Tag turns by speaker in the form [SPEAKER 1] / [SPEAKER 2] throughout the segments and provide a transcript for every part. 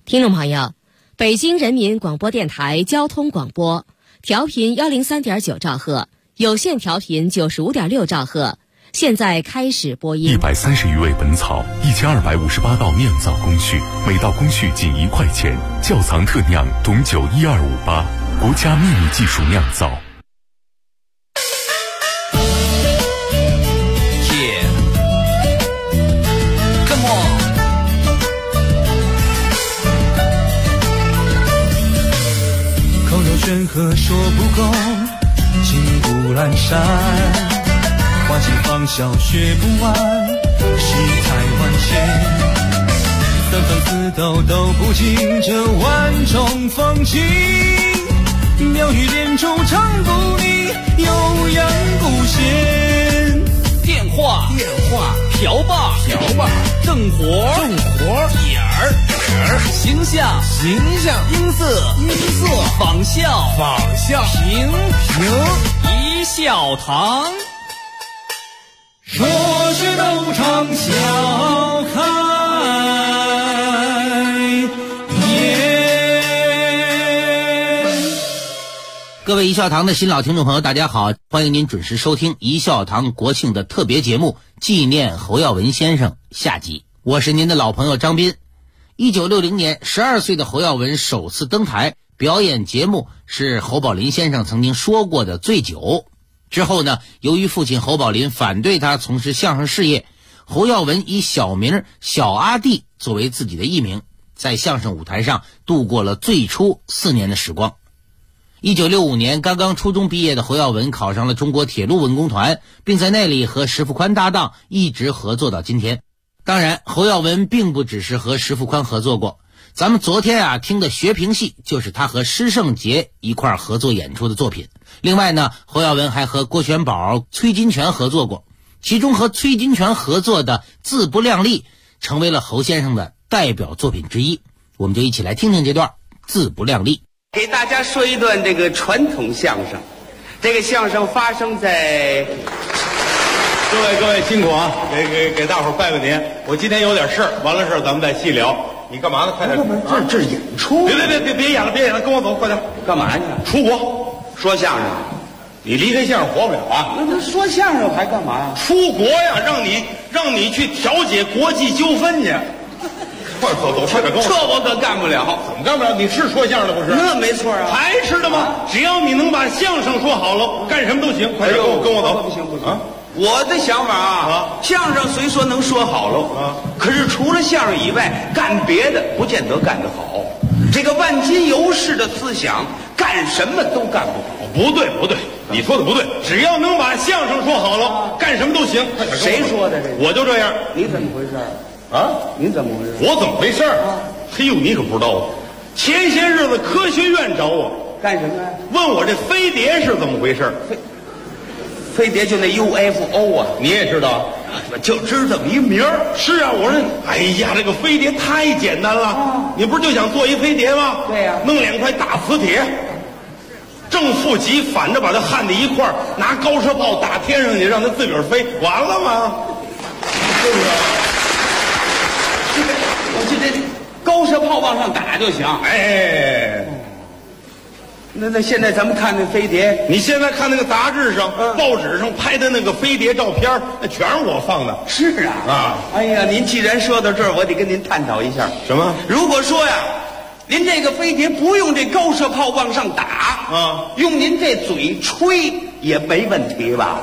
[SPEAKER 1] 听众朋友，北京人民广播电台交通广播，调频103.9兆赫，有线调频95.6兆赫，现在开始播音。
[SPEAKER 2] 130余味本草，1258道酿造工序，每道工序仅1块钱。窖藏特酿董酒1258，国家秘密技术酿造。
[SPEAKER 3] 山河说不够，金不阑珊，花期芳笑学不完，世态万千，三番四斗斗不尽这万种风情，妙语连珠唱不腻，悠扬古弦。
[SPEAKER 4] 电话瓢把正活点儿形象音色仿效平一笑堂，
[SPEAKER 3] 说是斗场笑开颜。
[SPEAKER 5] 各位一笑堂的新老听众朋友，大家好，欢迎您准时收听一笑堂国庆的特别节目纪念侯耀文先生下集。我是您的老朋友张斌。1960年12岁的侯耀文首次登台表演节目是侯宝林先生曾经说过的醉酒。之后呢，由于父亲侯宝林反对他从事相声事业，侯耀文以小名小阿弟作为自己的艺名，在相声舞台上度过了最初4年的时光。1965年刚刚初中毕业的侯耀文考上了中国铁路文工团，并在那里和石富宽搭档，一直合作到今天。当然，侯耀文并不只是和石富宽合作过，咱们昨天听的学评戏就是他和施圣杰一块合作演出的作品。另外呢，侯耀文还和郭全宝、崔金泉合作过，其中和崔金泉合作的《自不量力》成为了侯先生的代表作品之一。我们就一起来听听这段《自不量力》。
[SPEAKER 6] 给大家说一段这个传统相声。这个相声发生在
[SPEAKER 7] 各位辛苦啊！给大伙儿拜个年。我今天有点事儿，完了事儿咱们再细聊。你干嘛呢？快点！
[SPEAKER 6] 这演出。
[SPEAKER 7] 别演了，跟我走，快点！
[SPEAKER 6] 干嘛去？
[SPEAKER 7] 出国说相声。你离开相声活不了啊！
[SPEAKER 6] 那说相声还干嘛呀？
[SPEAKER 7] 出国呀，让你去调解国际纠纷去。快走，快点跟我。
[SPEAKER 6] 这我可干不了。
[SPEAKER 7] 怎么干不了？你是说相声的不是？
[SPEAKER 6] 那没错啊。
[SPEAKER 7] 还是的吗？只要你能把相声说好了，干什么都行。快点跟我走。
[SPEAKER 6] 不行啊！我的想法相声虽说能说好了可是除了相声以外，干别的不见得干得好。这个万金油式的思想，干什么都干不好。
[SPEAKER 7] 不对，你说的不对。只要能把相声说好了，干什么都行。
[SPEAKER 6] 谁说的这个？
[SPEAKER 7] 我就这样。
[SPEAKER 6] 你怎么回事你怎么回事？
[SPEAKER 7] 我怎么回事嘿呦，你可不知道前些日子科学院找我
[SPEAKER 6] 干什么呀？
[SPEAKER 7] 问我这飞碟是怎么回事。
[SPEAKER 6] 飞碟就那 UFO
[SPEAKER 7] 你也知道？
[SPEAKER 6] 就知这么一名儿。
[SPEAKER 7] 是啊，我说，哎呀，这个飞碟太简单了。你不是就想做一飞碟吗？
[SPEAKER 6] 对呀。
[SPEAKER 7] 弄2块大磁铁，正负极反着把它焊在一块儿，拿高射炮打天上去，让它自个儿飞，完了吗？是不是？
[SPEAKER 6] 这高射炮往上打就行。
[SPEAKER 7] 哎。
[SPEAKER 6] 那现在咱们看那飞碟，
[SPEAKER 7] 你现在看那个杂志上、报纸上拍的那个飞碟照片，那全是我放的。
[SPEAKER 6] 是哎呀，您既然说到这儿，我得跟您探讨一下。
[SPEAKER 7] 什么？
[SPEAKER 6] 如果说呀，您这个飞碟不用这高射炮往上打用您这嘴吹也没问题吧？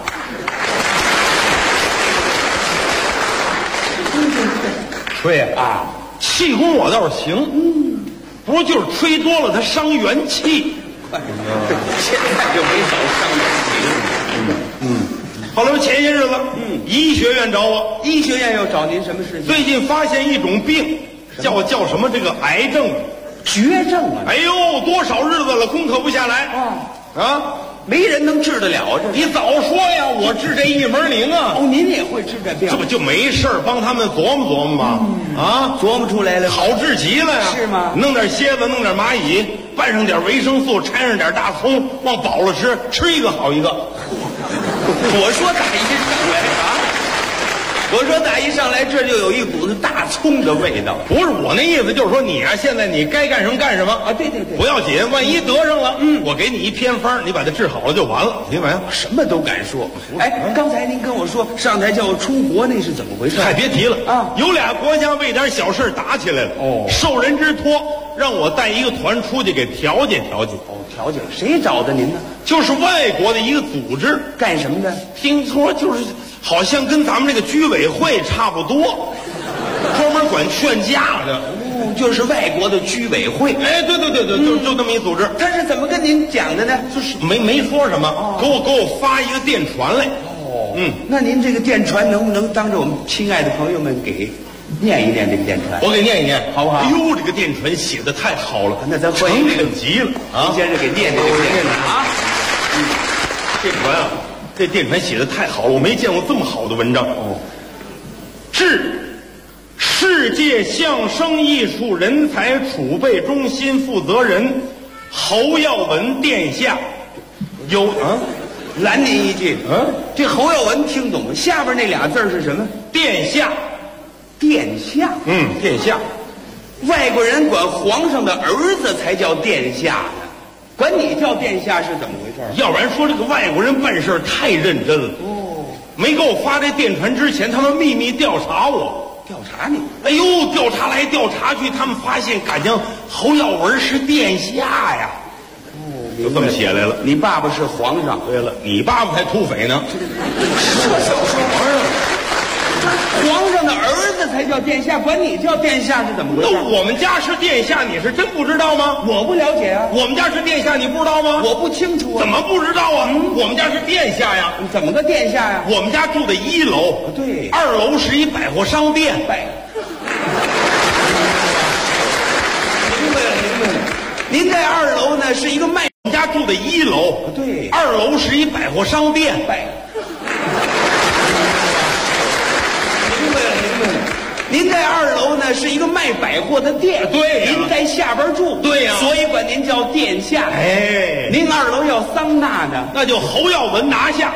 [SPEAKER 7] 吹气功我倒是行，不过就是吹多了它伤元气。
[SPEAKER 6] 现在就没少伤元气。
[SPEAKER 7] 后来前些日子，医学院找我。
[SPEAKER 6] 医学院又找您什么事情？
[SPEAKER 7] 最近发现一种病，叫什么这个癌症，
[SPEAKER 6] 绝症
[SPEAKER 7] 哎呦，多少日子了，攻克不下来
[SPEAKER 6] 没人能治得了这。
[SPEAKER 7] 你早说呀，我治这一门灵啊！
[SPEAKER 6] 您也会治这病？
[SPEAKER 7] 这不就没事帮他们琢磨琢磨吗？
[SPEAKER 6] 琢磨出来了，
[SPEAKER 7] 好治极了呀！
[SPEAKER 6] 是吗？
[SPEAKER 7] 弄点蝎子，弄点蚂蚁，拌上点维生素，掺上点大葱，往饱了吃，吃一个好一个。
[SPEAKER 6] 我说打一上来我说打一上来这就有一股子大葱的味道。
[SPEAKER 7] 不是我那意思，就是说你啊，现在你该干什么干什么
[SPEAKER 6] 啊！对对对，
[SPEAKER 7] 不要紧，万一得上了，我给你一偏方，你把它治好了就完了，行没有？
[SPEAKER 6] 什么都敢说。哎，刚才您跟我说上台叫我出国，那是怎么回事？
[SPEAKER 7] 嗨，别提了
[SPEAKER 6] 啊！
[SPEAKER 7] 有俩国家为点小事打起来了。
[SPEAKER 6] 哦，
[SPEAKER 7] 受人之托，让我带一个团出去给调解调解。
[SPEAKER 6] 哦，调解，谁找的您呢？
[SPEAKER 7] 就是外国的一个组织，
[SPEAKER 6] 干什么的？
[SPEAKER 7] 听说就是好像跟咱们这个居委会差不多，专门管劝架的。
[SPEAKER 6] 哦，就是外国的居委会。
[SPEAKER 7] 哎，对，就这么一组织。
[SPEAKER 6] 他是怎么跟您讲的呢？
[SPEAKER 7] 就是没说什么，给我发一个电传来。
[SPEAKER 6] 哦，那您这个电传能不能当着我们亲爱的朋友们给念一念这个电传？
[SPEAKER 7] 我给念一念，
[SPEAKER 6] 好不好？
[SPEAKER 7] 哎呦，这个电传写的太好了，
[SPEAKER 6] 那咱欢迎
[SPEAKER 7] 诚恳极了啊！
[SPEAKER 6] 您先生给念这个电传啊。
[SPEAKER 7] 电传啊，这电传写的太好了，我没见过这么好的文章。哦，致世界相声艺术人才储备中心负责人侯耀文殿下，
[SPEAKER 6] 拦您一句，这侯耀文听懂了，下边那俩字是什么？
[SPEAKER 7] 殿下，
[SPEAKER 6] 殿下，
[SPEAKER 7] 殿下。
[SPEAKER 6] 外国人管皇上的儿子才叫殿下呢，管你叫殿下是怎么回事？
[SPEAKER 7] 要不然说这个外国人办事太认真了。哦，没给我发这电传之前，他们秘密调查我。
[SPEAKER 6] 调查你？
[SPEAKER 7] 哎呦，调查来调查去，他们发现感情侯耀文是殿下呀。就这么写来了。
[SPEAKER 6] 你爸爸是皇上。
[SPEAKER 7] 对了，你爸爸才土匪呢。
[SPEAKER 6] 说小说玩儿。皇上的儿子才叫殿下，管你叫殿下是怎么回事？
[SPEAKER 7] 那我们家是殿下，你是真不知道吗？
[SPEAKER 6] 我不了解啊。
[SPEAKER 7] 我们家是殿下，你不知道吗？
[SPEAKER 6] 我不清楚啊。
[SPEAKER 7] 怎么不知道啊？我们家是殿下呀。
[SPEAKER 6] 怎么个殿下呀？
[SPEAKER 7] 我们家住在1楼。
[SPEAKER 6] 对
[SPEAKER 7] ，2楼是一百货商店。
[SPEAKER 6] 明白了。您在2楼呢是一个卖。
[SPEAKER 7] 我们家住在1楼。
[SPEAKER 6] 对
[SPEAKER 7] ，2楼是一百货商店。
[SPEAKER 6] 明白了。您在2楼呢是一个卖百货的店。
[SPEAKER 7] 对呀。
[SPEAKER 6] 您在下边住。
[SPEAKER 7] 对呀。
[SPEAKER 6] 所以管您叫殿下。
[SPEAKER 7] 哎，
[SPEAKER 6] 您2楼要桑拿呢，
[SPEAKER 7] 那就侯耀文拿下。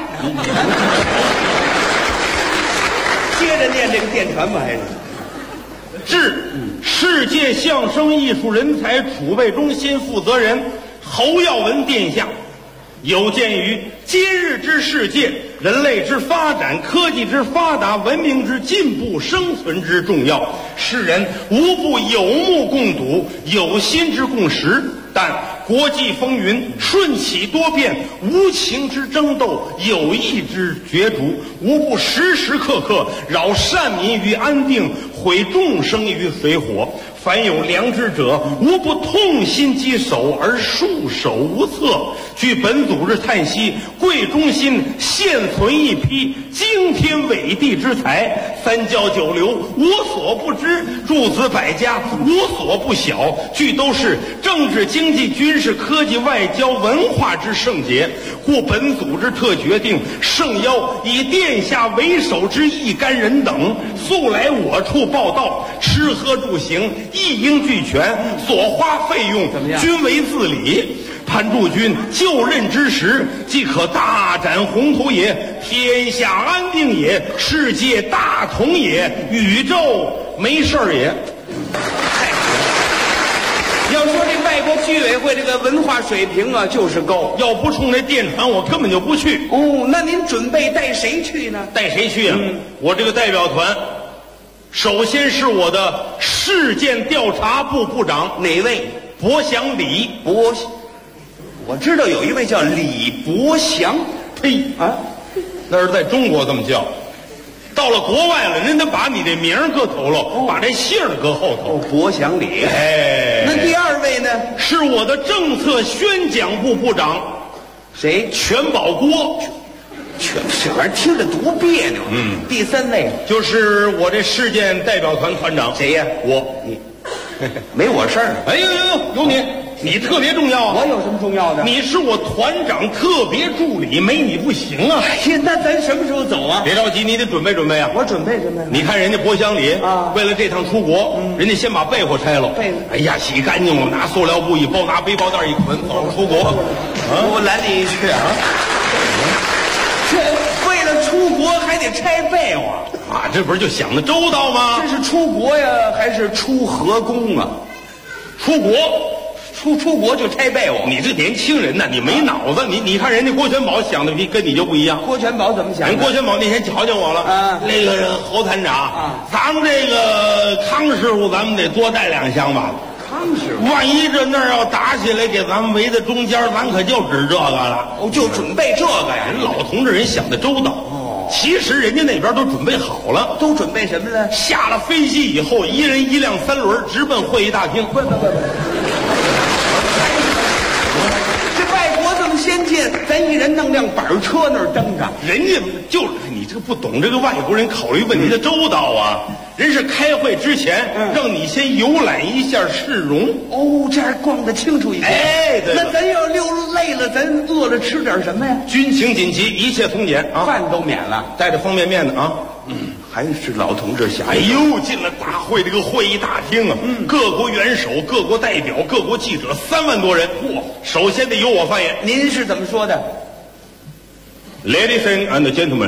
[SPEAKER 6] 接着念这个电传吧，还是？
[SPEAKER 7] 致世界相声艺术人才储备中心负责人侯耀文殿下，有鉴于今日之世界，人类之发展、科技之发达、文明之进步、生存之重要，世人无不有目共睹，有心之共识。但国际风云，瞬起多变，无情之争斗，有意之角逐，无不时时刻刻扰善民于安定，毁众生于水火。凡有良知者，无不痛心疾首而束手无策。据本组织叹息，贵中心现存一批惊天伟地之才，三教九流无所不知，诸子百家无所不晓，俱都是政治、经济、军事、科技、外交、文化之圣杰。故本组织特决定盛邀以殿下为首之一干人等，速来我处报道，吃喝住行一应俱全，所花费用均为自理。潘驻军就任之时，即可大展宏图也，天下安定也，世界大同也，宇宙没事儿也。
[SPEAKER 6] 要说这外国居委会这个文化水平啊，就是高。
[SPEAKER 7] 要不冲这电传，我根本就不去。
[SPEAKER 6] 哦，那您准备带谁去呢？
[SPEAKER 7] 带谁去啊？我这个代表团，首先是我的事件调查部部长，
[SPEAKER 6] 哪位？
[SPEAKER 7] 博祥李。
[SPEAKER 6] 我知道有一位叫李博祥。
[SPEAKER 7] 呸啊！那是在中国这么叫。到了国外了，人得把你这名搁头喽，把这姓搁后头。
[SPEAKER 6] 博祥李。
[SPEAKER 7] 哎，
[SPEAKER 6] 那第2位呢？
[SPEAKER 7] 是我的政策宣讲部部长，
[SPEAKER 6] 谁？
[SPEAKER 7] 全保国。
[SPEAKER 6] 这玩意儿听着多别扭。第3位
[SPEAKER 7] 就是我这事件代表团团长。
[SPEAKER 6] 谁呀？你没我事儿。
[SPEAKER 7] 哎呦，有你特别重要啊！
[SPEAKER 6] 我有什么重要的？
[SPEAKER 7] 你是我团长特别助理，没你不行啊！
[SPEAKER 6] 哎呀，那咱什么时候走啊？
[SPEAKER 7] 别着急，你得准备准备啊！
[SPEAKER 6] 我准备。
[SPEAKER 7] 你看人家博祥里
[SPEAKER 6] 啊，
[SPEAKER 7] 为了这趟出国，人家先把被窝拆了。
[SPEAKER 6] 被子，
[SPEAKER 7] 哎呀，洗干净了，拿塑料布一包，拿背包带一捆，走出国。
[SPEAKER 6] 我拦你一句啊！这为了出出国还得拆被窝
[SPEAKER 7] 啊，这不是就想的周到吗？
[SPEAKER 6] 这是出国呀，还是出河宫啊？
[SPEAKER 7] 出国。
[SPEAKER 6] 出国就拆被窝，
[SPEAKER 7] 你这年轻人呢，你没脑子。你看人家郭全宝想的跟你就不一样。
[SPEAKER 6] 郭全宝怎么想的？
[SPEAKER 7] 人郭全宝那天瞧见我了
[SPEAKER 6] 啊，
[SPEAKER 7] 那个侯团长咱们这个康师傅，咱们得多带2箱吧。
[SPEAKER 6] 康师傅，
[SPEAKER 7] 万一这那儿要打起来，给咱们围在中间，咱可就指这个了。
[SPEAKER 6] 哦，就准备这个呀。
[SPEAKER 7] 人老同志人想的周到。哦，其实人家那边都准备好了。
[SPEAKER 6] 都准备什么了？
[SPEAKER 7] 下了飞机以后，一人1辆3轮，直奔会议大厅。
[SPEAKER 6] 不。先进，咱一人弄辆板车那儿蹬着，
[SPEAKER 7] 人家就是你这个不懂这个外国人考虑问题的周到啊！人是开会之前让你先游览一下市容
[SPEAKER 6] 哦，这样逛得清楚一些。
[SPEAKER 7] 哎，对。
[SPEAKER 6] 那咱要溜累了，咱饿了吃点什么呀？
[SPEAKER 7] 军情紧急，一切从简啊！
[SPEAKER 6] 饭都免了，
[SPEAKER 7] 带着方便面的啊。
[SPEAKER 6] 还是老同志想。
[SPEAKER 7] 哎呦，进了大会这个会议大厅啊，各国元首、各国代表、各国记者3万多人。哇，首先得由我发言。
[SPEAKER 6] 您是怎么说的
[SPEAKER 7] ？Ladies and gentlemen,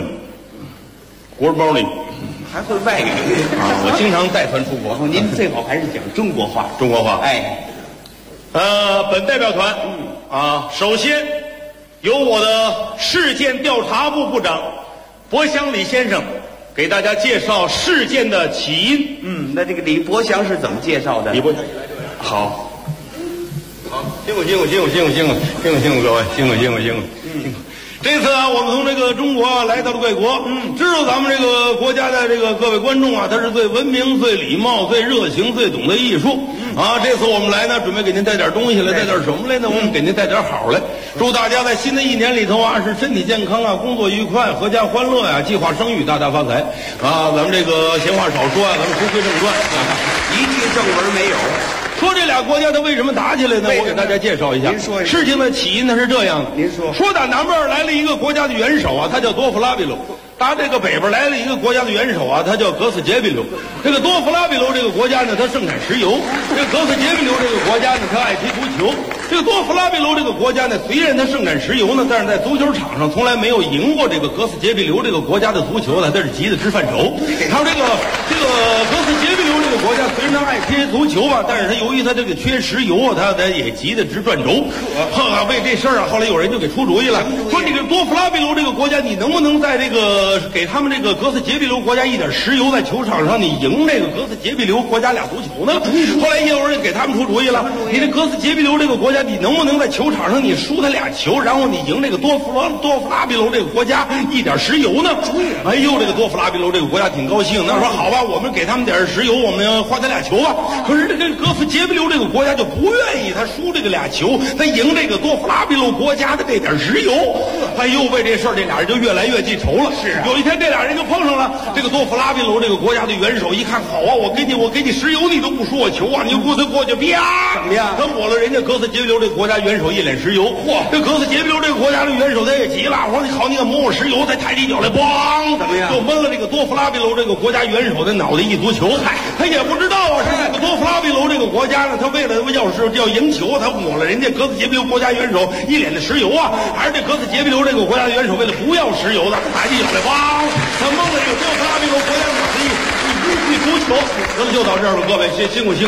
[SPEAKER 7] good morning。
[SPEAKER 6] 还会外语
[SPEAKER 7] 啊！我经常带团出国。
[SPEAKER 6] 您最好还是讲中国话。
[SPEAKER 7] 中国话。
[SPEAKER 6] 哎，
[SPEAKER 7] 本代表团，首先由我的事件调查部部长博祥李先生给大家介绍事件的起因。
[SPEAKER 6] 那这个李伯祥是怎么介绍的？
[SPEAKER 7] 李伯祥，好，辛苦各位，辛苦。这次啊，我们从这个中国来到了贵国，知道咱们这个国家的这个各位观众啊，他是最文明、最礼貌、最热情、最懂得艺术啊。这次我们来呢，准备给您带点东西来，带点什么来呢？我们给您带点好来，祝大家在新的一年里头啊，是身体健康啊，工作愉快，阖家欢乐呀，计划生育，大大发财啊。咱们这个闲话少说啊，咱们书归正传，
[SPEAKER 6] 一句正文没有。
[SPEAKER 7] 说这俩国家它为什么打起来呢？我给大家介绍一下。
[SPEAKER 6] 您说一下
[SPEAKER 7] 事情的起因呢是这样的。
[SPEAKER 6] 您说。
[SPEAKER 7] 说打南边来了一个国家的元首啊，他叫多弗拉比留。打这个北边来了一个国家的元首啊，他叫格斯杰比留。这个多弗拉比留这个国家呢，它盛产石油；这个格斯杰比留这个国家呢，他爱踢足球。这个多弗拉比留这个国家呢，虽然它盛产石油呢，但是在足球场上从来没有赢过这个格斯杰比留这个国家的足球呢，他是急得直犯愁。还有这个格斯杰比留这个国家，虽然他爱踢足球吧，但是他由于他这个缺石油啊，他也急得直转轴。为这事儿啊，后来有人就给出主意了，说这个多弗拉比留这个国家，你能不能在这个给他们这个格斯杰比留国家一点石油，在球场上你赢这个格斯杰比留国家俩足球呢？后来也有人给他们出主意了，你这格斯杰比留这个国家，你能不能在球场上你输他俩球，然后你赢这个多弗拉比留这个国家一点石油呢？哎呦，这个多弗拉比留这个国家挺高兴，那说好吧，我们给他们点石油，我们换他俩球吧。可是这个格斯杰比留这个国家就不愿意，他输这个俩球，他赢这个多弗拉比留国家的这点石油。哎呦，为这事儿这俩人就越来越记仇了。是有一天这俩人就碰上了，这个多弗拉比留这个国家的元首一看，好啊，我给你石油，你都不输我球啊，你就过去啪，
[SPEAKER 6] 怎么样？
[SPEAKER 7] 他抹了人家格斯杰比留这个国家元首一脸石油。嚯，这格斯杰比留这个国家的元首他也急了，我说你好，你敢抹我石油？他抬起脚来，咣，
[SPEAKER 6] 怎么样？
[SPEAKER 7] 就闷了这个多弗拉比留这个国家元首的脑袋一足球。嗨，他也不知道啊，是这个多弗拉比留这个国家呢，他为了要赢球，他抹了人家格斯杰比留国家元首一脸的石油啊，还是这格斯杰比留这个国家元首为了不要石油的，抬起脚来，咣，他蒙了这个多弗拉比留国家脑袋一足球。咱们就到这儿了，各位辛苦。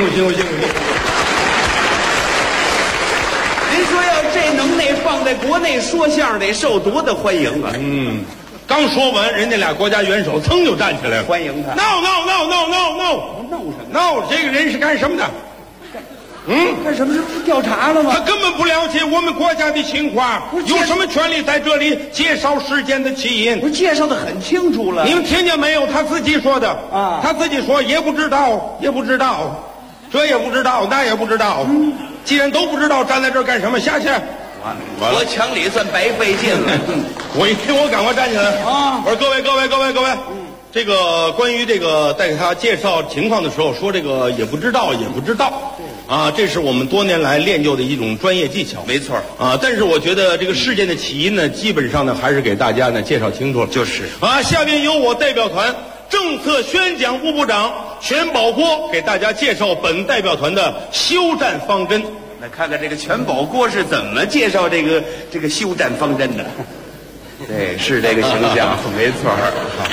[SPEAKER 6] 您说要这能耐放在国内说相声得受多大欢迎啊！
[SPEAKER 7] 刚说完，人家俩国家元首噌就站起来了，
[SPEAKER 6] 欢迎他。
[SPEAKER 7] No，
[SPEAKER 6] 闹什么？
[SPEAKER 7] no， 这个人是干什么的？
[SPEAKER 6] 干什么？是调查了吗？
[SPEAKER 7] 他根本不了解我们国家的情况，有什么权利在这里介绍事件的起因？
[SPEAKER 6] 不是介绍的很清楚了。
[SPEAKER 7] 你们听见没有？他自己说的
[SPEAKER 6] 啊，
[SPEAKER 7] 他自己说也不知道，这也不知道，那也不知道。既然都不知道，站在这儿干什么？下去。
[SPEAKER 6] 我抢理算白费劲了。
[SPEAKER 7] 我一听，我赶快站起来啊！我说各位，这个关于这个在给他介绍情况的时候说这个也不知道啊，这是我们多年来练就的一种专业技巧。
[SPEAKER 6] 没错
[SPEAKER 7] 啊，但是我觉得这个事件的起因呢，基本上呢还是给大家呢介绍清楚了。
[SPEAKER 6] 就是
[SPEAKER 7] 啊，下面由我代表团政策宣讲部部长全保国给大家介绍本代表团的休战方针。
[SPEAKER 6] 来看看这个全保国是怎么介绍这个休战方针的。 对，是这个形象，没错儿。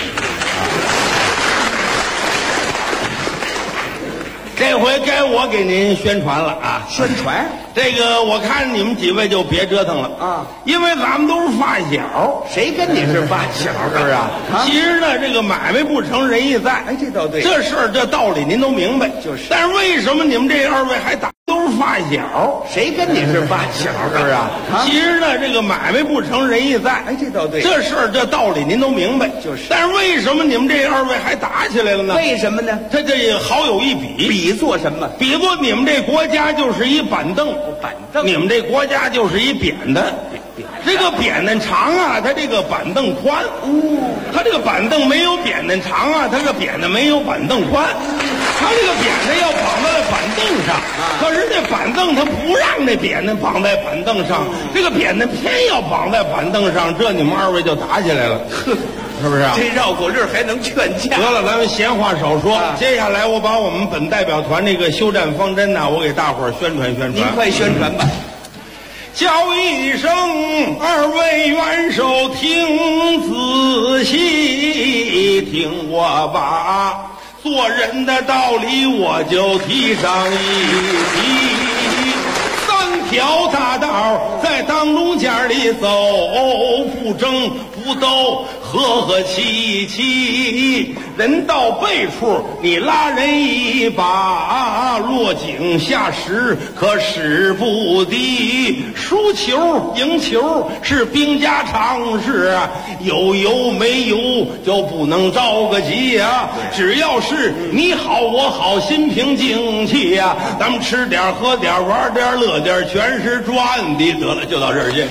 [SPEAKER 7] 这回该我给您宣传了啊！
[SPEAKER 6] 宣传
[SPEAKER 7] 这个，我看你们几位就别折腾了
[SPEAKER 6] 啊，
[SPEAKER 7] 因为咱们都是发小，
[SPEAKER 6] 谁跟你是发小是不是啊？
[SPEAKER 7] 其实呢，这个买卖不成仁义在，
[SPEAKER 6] 哎，这倒对，
[SPEAKER 7] 这事儿这道理您都明白，
[SPEAKER 6] 就是。
[SPEAKER 7] 但是为什么你们这二位还打？都是发小，
[SPEAKER 6] 谁跟你是发小是不是啊？
[SPEAKER 7] 其实呢，这个买卖不成仁义在，
[SPEAKER 6] 哎，这倒对，
[SPEAKER 7] 这事儿这道理您都明白，
[SPEAKER 6] 就是。
[SPEAKER 7] 但是为什么你们这二位还打起来了呢？
[SPEAKER 6] 为什么呢？
[SPEAKER 7] 他这好有一比，
[SPEAKER 6] 比作什么？
[SPEAKER 7] 比作你们这国家就是一板凳，
[SPEAKER 6] 板凳，
[SPEAKER 7] 你们这国家就是一扁担。这个扁担长啊，它这个板凳宽。它这个板凳没有扁担长啊，它这个扁担没有板凳宽。它这个扁担要绑在板凳上，可是这板凳它不让这扁担绑在板凳上，这个扁担偏要绑在板凳上，这你们二位就打起来了，是不是啊？
[SPEAKER 6] 这绕口令还能劝架？
[SPEAKER 7] 得了，咱们闲话少说，接下来我把我们本代表团这个休战方针呢，我给大伙儿宣传宣传。
[SPEAKER 6] 您快宣传吧。
[SPEAKER 7] 叫一声二位元首听仔细，听我把做人的道理我就提上一提。三条大道在当中间里走，不争不斗，和和气气。人到背处你拉人一把，落井下石可使不敌。输球赢球是兵家常事，有油没油就不能着个急啊！只要是你好我好，心平静气呀，咱们吃点喝点玩点乐点，全是赚的。得了，就到这儿，谢谢。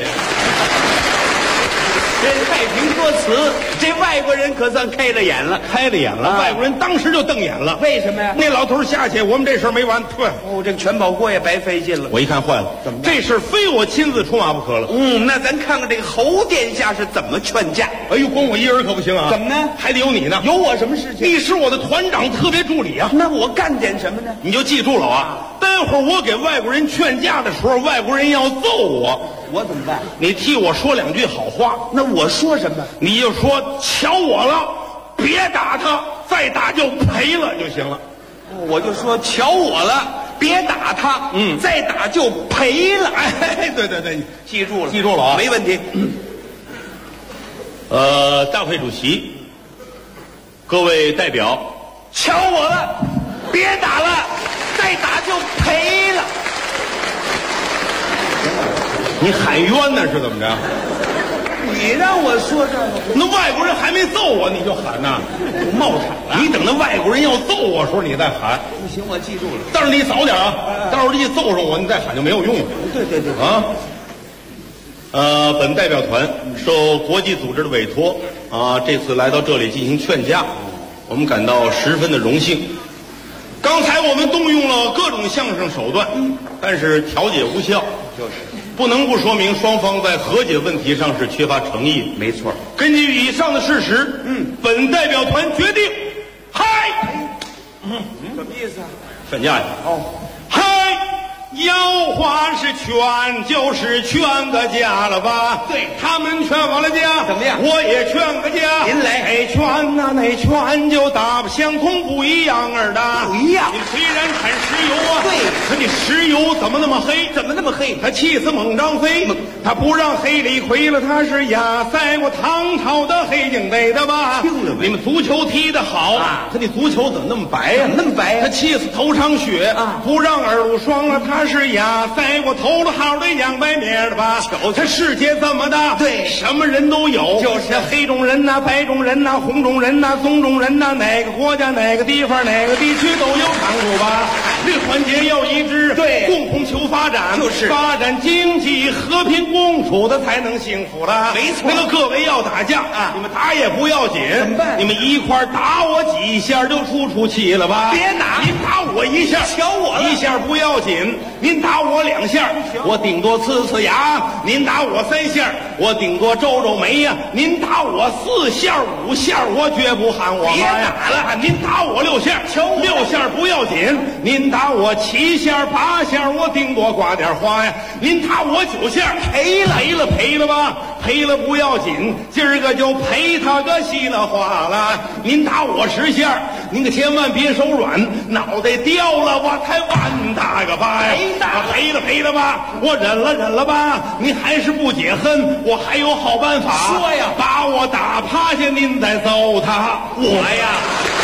[SPEAKER 6] 这太平说辞，这外国人可算开了眼了，
[SPEAKER 7] 开了眼了，外国人当时就瞪眼了。
[SPEAKER 6] 为什么呀？
[SPEAKER 7] 那老头下去，我们这事儿没完。对，
[SPEAKER 6] 这个全保国也白费劲了。
[SPEAKER 7] 我一看坏了，怎么这事儿非我亲自出马不可了？
[SPEAKER 6] 那咱看看这个侯殿下是怎么劝架。
[SPEAKER 7] 哎呦，光我一人可不行啊！
[SPEAKER 6] 怎么呢？
[SPEAKER 7] 还得有你呢。
[SPEAKER 6] 有我什么事情？
[SPEAKER 7] 你是我的团长特别助理啊。
[SPEAKER 6] 那我干点什么呢？
[SPEAKER 7] 你就记住了啊！待会儿我给外国人劝架的时候，外国人要揍我，
[SPEAKER 6] 我怎么办？
[SPEAKER 7] 你替我说两句好话。
[SPEAKER 6] 那我说什么？
[SPEAKER 7] 你就说瞧我了，别打他，再打就赔了就行了。
[SPEAKER 6] 我就说瞧我了，别打他，再打就赔了。
[SPEAKER 7] 哎，对对对，
[SPEAKER 6] 记住了，
[SPEAKER 7] 记住了啊，
[SPEAKER 6] 没问题。
[SPEAKER 7] 大会主席，各位代表，
[SPEAKER 6] 瞧我了，别打了，再打就赔了。
[SPEAKER 7] 你喊冤呢是怎么着？
[SPEAKER 6] 你让我说这个，
[SPEAKER 7] 那外国人还没揍我你就喊呐，
[SPEAKER 6] 冒场了。
[SPEAKER 7] 你等那外国人要揍我的时候你再喊。
[SPEAKER 6] 不行，我记住了。
[SPEAKER 7] 但是你早点啊，到时候一揍上我你再喊就没有用了。
[SPEAKER 6] 对对对
[SPEAKER 7] 啊。本代表团受国际组织的委托啊，这次来到这里进行劝架，我们感到十分的荣幸。刚才我们动用了各种相声手段，但是调解无效，
[SPEAKER 6] 就是
[SPEAKER 7] 不能不说明双方在和解问题上是缺乏诚意。
[SPEAKER 6] 没错。
[SPEAKER 7] 根据以上的事实，本代表团决定，嗨，
[SPEAKER 6] 什么意思啊？
[SPEAKER 7] 劝架去。嗨。要话是劝，就是劝个架了吧？
[SPEAKER 6] 对，
[SPEAKER 7] 他们劝完了架，
[SPEAKER 6] 怎么样？
[SPEAKER 7] 我也劝个架。
[SPEAKER 6] 您来，
[SPEAKER 7] 哪劝呐？哪劝就大不相同，不一样儿的。
[SPEAKER 6] 不一样。
[SPEAKER 7] 你虽然产石油啊，
[SPEAKER 6] 对，
[SPEAKER 7] 可你石油怎么那么黑？
[SPEAKER 6] 怎么那么黑？
[SPEAKER 7] 他气死猛张飞，他不让黑李逵了，他是压塞过唐朝的黑警队的吧？
[SPEAKER 6] 听了没？
[SPEAKER 7] 你们足球踢得好啊，可你足球怎么那么白呀？
[SPEAKER 6] 那么白呀？
[SPEAKER 7] 他气死头场血啊，不让耳濡霜了，他是压塞过头了号的洋白面的吧？他世界这么大，
[SPEAKER 6] 对，
[SPEAKER 7] 什么人都有，
[SPEAKER 6] 就是
[SPEAKER 7] 黑种人呐、白种人呐、红种人呐、棕种人呐，哪个国家、哪个地方、哪个地区都有长处吧？这个团结要一致，
[SPEAKER 6] 对，
[SPEAKER 7] 共同求发展，
[SPEAKER 6] 就是
[SPEAKER 7] 发展经济、和平共处的才能幸福了。
[SPEAKER 6] 没错。
[SPEAKER 7] 那个各位要打架啊，你们打也不要紧，
[SPEAKER 6] 怎么办？
[SPEAKER 7] 你们一块打我几下就出气了吧？
[SPEAKER 6] 别打，
[SPEAKER 7] 您打我一下，
[SPEAKER 6] 瞧我了，
[SPEAKER 7] 一下不要紧，您打我2下，我顶多呲牙；您打我3下，我顶多皱眉呀；您打我4下、5下，我绝不喊我妈呀。
[SPEAKER 6] 别打了，
[SPEAKER 7] 您打我6下，瞧我6下不要紧，您打我7下、8下，我顶多刮点花呀。您打我9下，赔了吧？ 赔了不要紧，今儿个就赔他个稀里哗啦。您打我10下，您可千万别手软，脑袋掉了我才完他个吧。赔了吧，我忍了吧，您还是不解恨，我还有好办法。
[SPEAKER 4] 说呀，
[SPEAKER 7] 把我打趴下，您再揍他。
[SPEAKER 4] 我呀。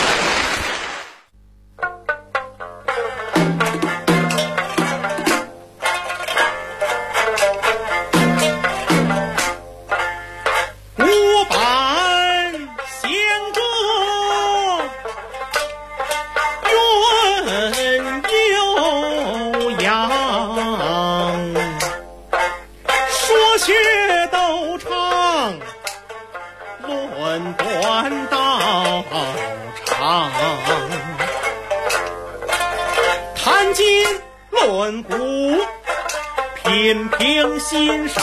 [SPEAKER 8] 论古，品评欣赏，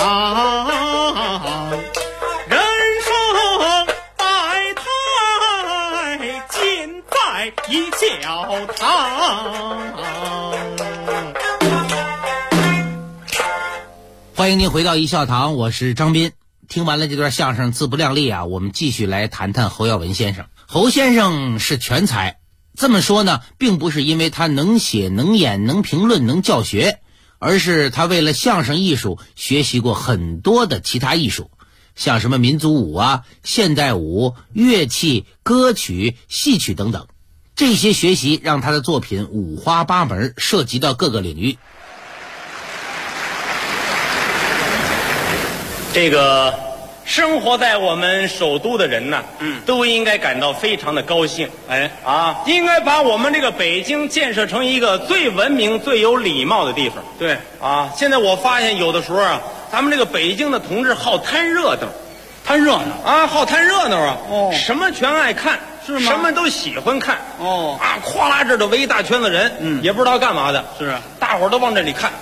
[SPEAKER 8] 人生百态尽在一教堂。
[SPEAKER 5] 欢迎您回到一笑堂，我是张斌。听完了这段相声自不量力啊，我们继续来谈谈侯耀文先生。侯先生是全才，这么说呢，并不是因为他能写能演能评论能教学，而是他为了相声艺术学习过很多的其他艺术，像什么民族舞啊、现代舞、乐器、歌曲、戏曲等等。这些学习让他的作品五花八门，涉及到各个领域。
[SPEAKER 7] 这个生活在我们首都的人呢，都应该感到非常的高兴。应该把我们这个北京建设成一个最文明、最有礼貌的地方。对啊，现在我发现有的时候啊，咱们这个北京的同志好贪热闹，好贪热闹啊！什么全爱看，是吗？什么都喜欢看。咵啦这儿围一大圈子人，也不知道干嘛的。是啊，大伙儿都往这里看。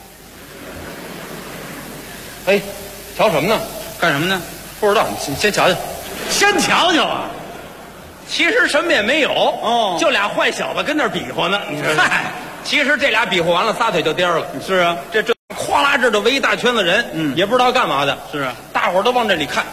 [SPEAKER 7] 哎。瞧什么呢？干什么呢？不知道，你先瞧瞧。先瞧瞧啊！其实什么也没有，就俩坏小子跟那儿比划呢。你说，其实这俩比划完了，撒腿就颠了。是啊，这咵啦这儿围一大圈子人，也不知道干嘛的。是啊，大伙儿都往这里看。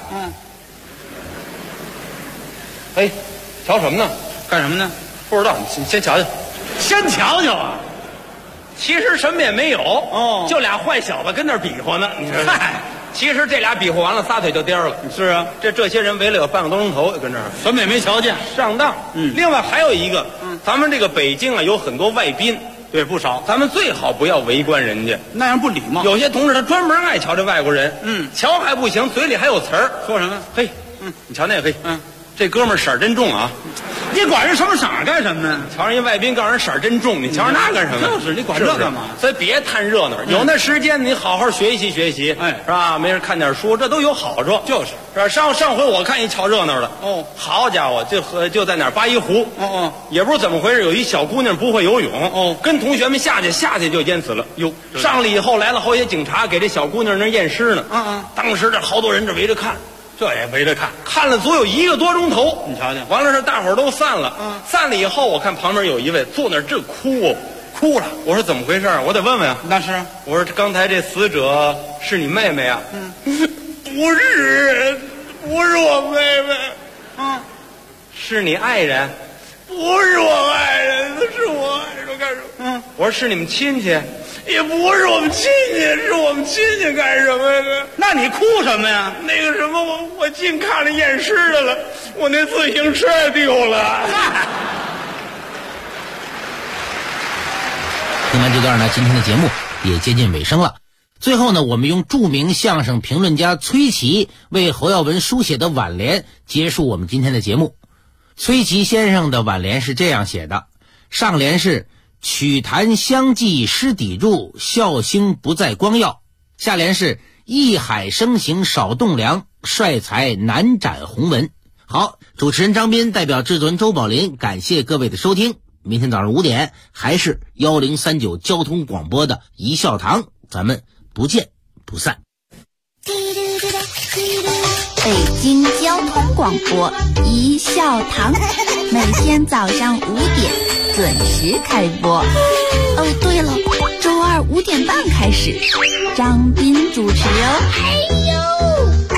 [SPEAKER 7] 哎，瞧什么呢？干什么呢？不知道，你先瞧瞧。先瞧瞧啊！其实什么也没有，就俩坏小子跟那儿比划呢。你说，其实这俩比划完了，撒腿就颠了。是啊，这些人围了有半个多钟头，跟这儿什么也没瞧见，上当。另外还有一个，咱们这个北京啊，有很多外宾，对，不少。咱们最好不要围观人家，那样不礼貌。有些同志他专门爱瞧这外国人，瞧还不行，嘴里还有词儿，说什么？嘿，你瞧那个，嘿，这哥们儿色儿真重啊！你管人什么色儿干什么呢？瞧人家外宾告诉人色儿真重，你瞧人那干什么？就是你管这干嘛？所以别贪热闹，有那时间你好好学习学习，是吧？没事看点书，这都有好处。就是吧？上回我看一瞧热闹的，好家伙，就在哪儿扒一湖，也不知道怎么回事，有一小姑娘不会游泳，跟同学们下去就淹死了。哟，上来以后来了好些警察，给这小姑娘那验尸呢。当时这好多人这围着看。这也围着看，看了足有1个多钟头。你瞧瞧，完了是大伙儿都散了。散了以后，我看旁边有一位坐那儿正哭了。我说怎么回事？我得问问啊。那是，我说刚才这死者是你妹妹啊？不是我妹妹。是你爱人？不是我爱人，是我爱人干什么？我说是你们亲戚。也不是我们亲戚，是我们亲戚干什么呀？那你哭什么呀？那个什么，我净看着验尸的了，我那自行车也丢了。
[SPEAKER 5] 听完这段呢，今天的节目也接近尾声了。最后呢，我们用著名相声评论家崔琦为侯耀文书写的挽联结束我们今天的节目。崔琦先生的挽联是这样写的：上联是曲坛相继失砥柱，笑星不再光耀。下联是一海生形少栋梁，帅才难展宏文。好，主持人张斌代表制作人周宝林，感谢各位的收听。明天早上5点还是1039交通广播的一笑堂，咱们不见不散。
[SPEAKER 9] 北京交通广播一笑堂，每天早上5点准时开播。对了，周二5点半开始，张斌主持哦。哎呦。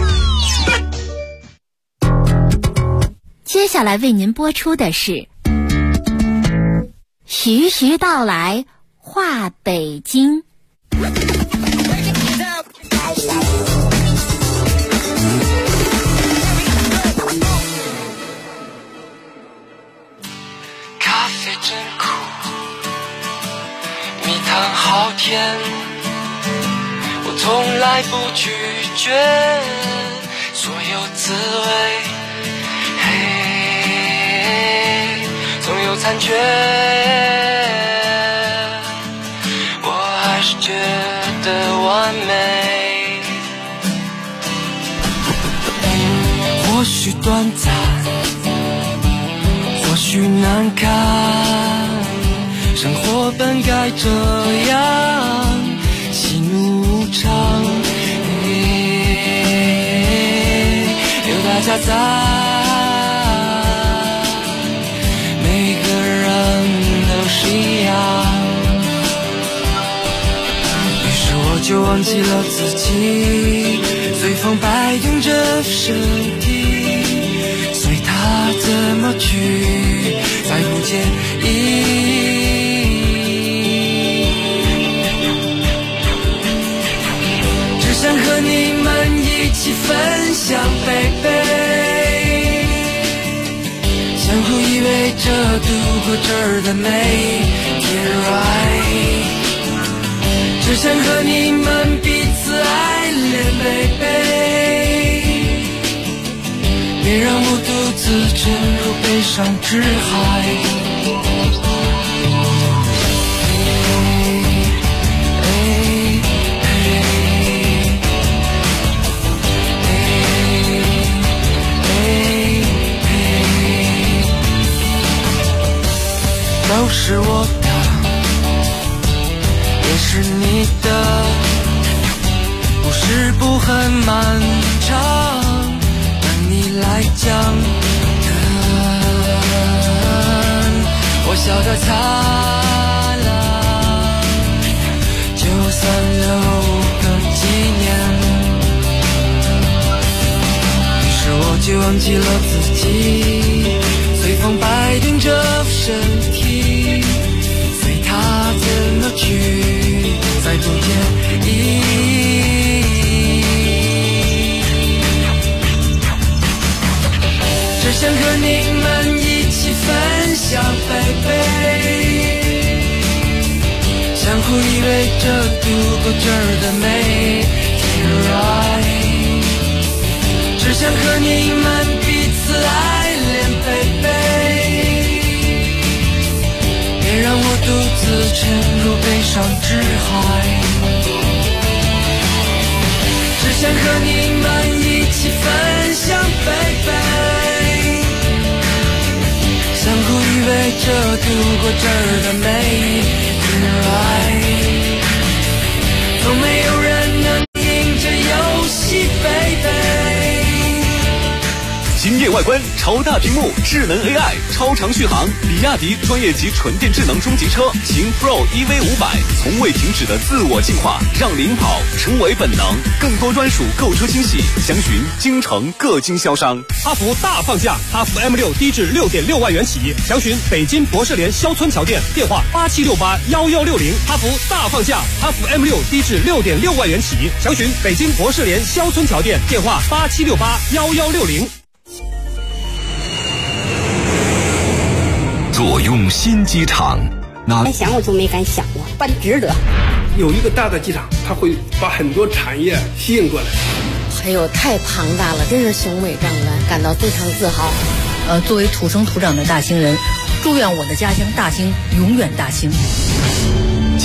[SPEAKER 9] 接下来为您播出的是徐徐道来话北京。
[SPEAKER 10] 咖啡真苦，蜜糖好甜，我从来不拒绝所有滋味，嘿，总有残缺，我还是觉得完美。或许短暂，或许难堪，生活本该这样，喜怒无常，有大家在，每个人都是一样。于是我就忘记了自己，随风摆动着身体，随它怎么去，再不介意。只想和你们一起分享baby，相互依偎着度过这儿的每天 right， 只想和你们彼此爱恋baby，别让我独自沉入悲伤之海。都是我的，也是你的，故事不很漫长，等你来讲。我笑得灿烂，就算留个纪念。于是我就忘记了自己，随风摆动着身体，随它怎么去，再不介意。只想和你们一起分享baby，相互依偎着度过这儿的每天 right， 只想和你们彼此爱恋baby， 别让我独自沉入悲伤之海，只想和你们一起分享baby，相互依偎着度过这儿的每天 right， 总没有人能赢这游戏 baby。
[SPEAKER 11] 惊艳外观，超大屏幕，智能 AI， 超长续航，比亚迪专业级纯电智能中级车秦 Pro EV500， 从未停止的自我进化，让领跑成为本能。更多专属购车惊喜，详询京城各经销商。
[SPEAKER 12] 哈弗大放价，哈弗 M6 低至 6.6 万元起，详询北京博士联肖村桥店，电话87681160。哈弗大放价，哈弗 M6 低至 6.6 万元起，详询北京博士联肖村桥店，电话87681160。
[SPEAKER 2] 左用新机场，
[SPEAKER 13] 敢想我就没敢想过，办值得。
[SPEAKER 14] 有一个大的机场，它会把很多产业吸引过来。
[SPEAKER 13] 哎呦，太庞大了，真是雄伟壮观，感到非常自豪。
[SPEAKER 15] 作为土生土长的大兴人，祝愿我的家乡大兴永远大兴。